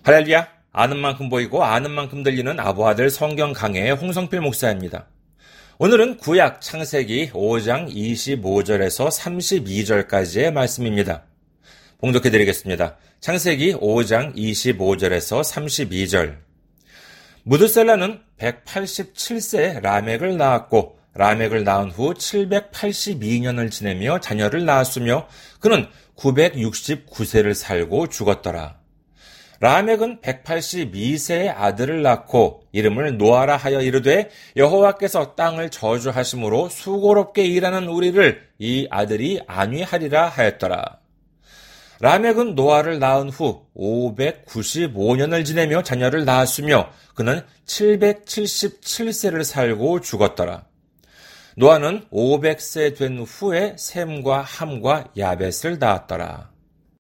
할렐루야, 아는 만큼 보이고 아는 만큼 들리는 아부아들 성경 강해의 홍성필 목사입니다. 오늘은 구약 창세기 5장 25절에서 32절까지의 말씀입니다. 봉독해드리겠습니다. 창세기 5장 25절에서 32절. 무드셀라는 187세에 라멕을 낳았고 라멕을 낳은 후 782년을 지내며 자녀를 낳았으며 그는 969세를 살고 죽었더라. 라멕은 182세의 아들을 낳고 이름을 노아라 하여 이르되 여호와께서 땅을 저주하심으로 수고롭게 일하는 우리를 이 아들이 안위하리라 하였더라. 라멕은 노아를 낳은 후 595년을 지내며 자녀를 낳았으며 그는 777세를 살고 죽었더라. 노아는 500세 된 후에 셈과 함과 야벳을 낳았더라.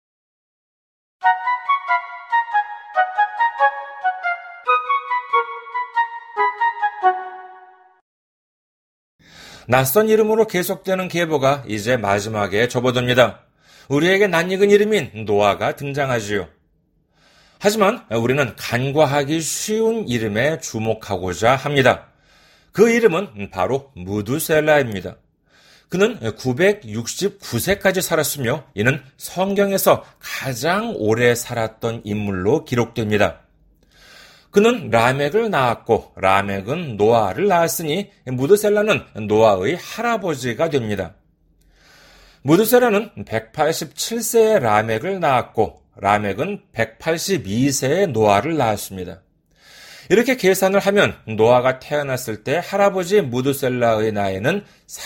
낯선 이름으로 계속되는 계보가 이제 마지막에 접어듭니다. 우리에게 낯익은 이름인 노아가 등장하지요. 하지만 우리는 간과하기 쉬운 이름에 주목하고자 합니다. 그 이름은 바로 무두셀라입니다. 그는 969세까지 살았으며 이는 성경에서 가장 오래 살았던 인물로 기록됩니다. 그는 라멕을 낳았고 라멕은 노아를 낳았으니 무드셀라는 노아의 할아버지가 됩니다. 무드셀라는 187세에 라멕을 낳았고 라멕은 182세에 노아를 낳았습니다. 이렇게 계산을 하면 노아가 태어났을 때 할아버지 무드셀라의 나이는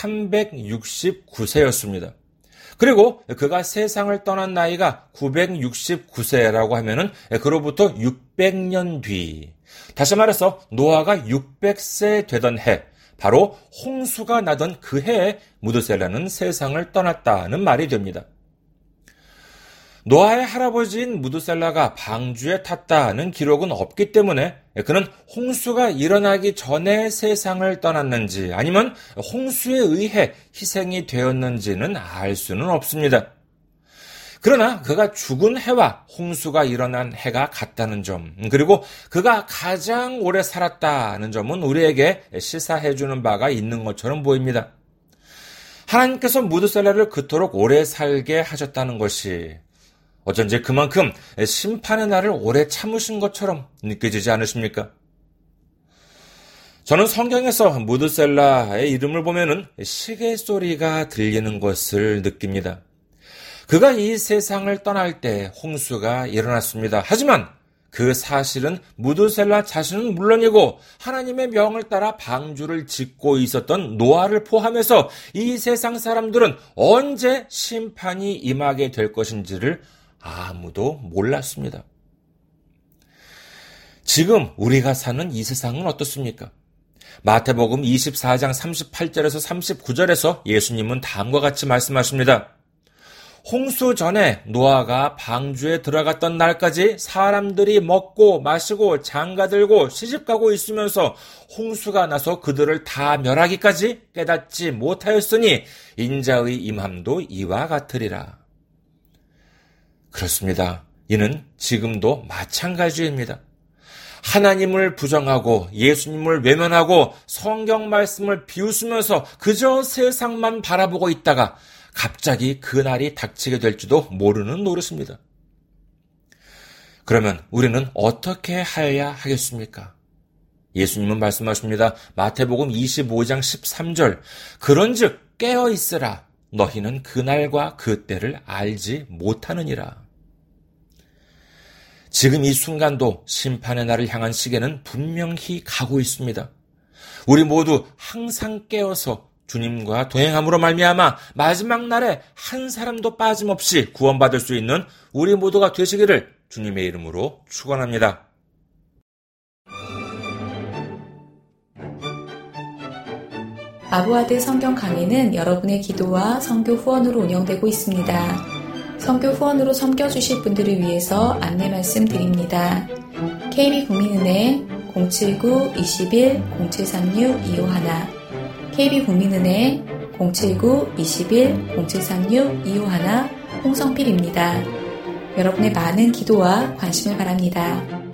369세였습니다. 그리고 그가 세상을 떠난 나이가 969세라고 하면은 그로부터 600년 뒤, 다시 말해서 노아가 600세 되던 해, 바로 홍수가 나던 그 해에 무드셀라는 세상을 떠났다는 말이 됩니다. 노아의 할아버지인 무드셀라가 방주에 탔다는 기록은 없기 때문에 그는 홍수가 일어나기 전에 세상을 떠났는지 아니면 홍수에 의해 희생이 되었는지는 알 수는 없습니다. 그러나 그가 죽은 해와 홍수가 일어난 해가 같다는 점, 그리고 그가 가장 오래 살았다는 점은 우리에게 시사해주는 바가 있는 것처럼 보입니다. 하나님께서 무드셀라를 그토록 오래 살게 하셨다는 것이 어쩐지 그만큼 심판의 날을 오래 참으신 것처럼 느껴지지 않으십니까? 저는 성경에서 무드셀라의 이름을 보면은 시계 소리가 들리는 것을 느낍니다. 그가 이 세상을 떠날 때 홍수가 일어났습니다. 하지만 그 사실은 무드셀라 자신은 물론이고 하나님의 명을 따라 방주를 짓고 있었던 노아를 포함해서 이 세상 사람들은 언제 심판이 임하게 될 것인지를 아무도 몰랐습니다. 지금 우리가 사는 이 세상은 어떻습니까? 마태복음 24장 38절에서 39절에서 예수님은 다음과 같이 말씀하십니다. 홍수 전에 노아가 방주에 들어갔던 날까지 사람들이 먹고 마시고 장가들고 시집가고 있으면서 홍수가 나서 그들을 다 멸하기까지 깨닫지 못하였으니 인자의 임함도 이와 같으리라. 그렇습니다. 이는 지금도 마찬가지입니다. 하나님을 부정하고 예수님을 외면하고 성경 말씀을 비웃으면서 그저 세상만 바라보고 있다가 갑자기 그날이 닥치게 될지도 모르는 노릇입니다. 그러면 우리는 어떻게 해야 하겠습니까? 예수님은 말씀하십니다. 마태복음 25장 13절 그런즉 깨어 있으라 너희는 그날과 그 때를 알지 못하느니라. 지금 이 순간도 심판의 날을 향한 시계는 분명히 가고 있습니다. 우리 모두 항상 깨어서 주님과 동행함으로 말미암아 마지막 날에 한 사람도 빠짐없이 구원받을 수 있는 우리 모두가 되시기를 주님의 이름으로 축원합니다. 아부아들 성경 강의는 여러분의 기도와 선교 후원으로 운영되고 있습니다. 선교 후원으로 섬겨주실 분들을 위해서 안내 말씀 드립니다. KB국민은행 079-21-0736-251 KB국민은행 079-21-0736-251 홍성필입니다. 여러분의 많은 기도와 관심을 바랍니다.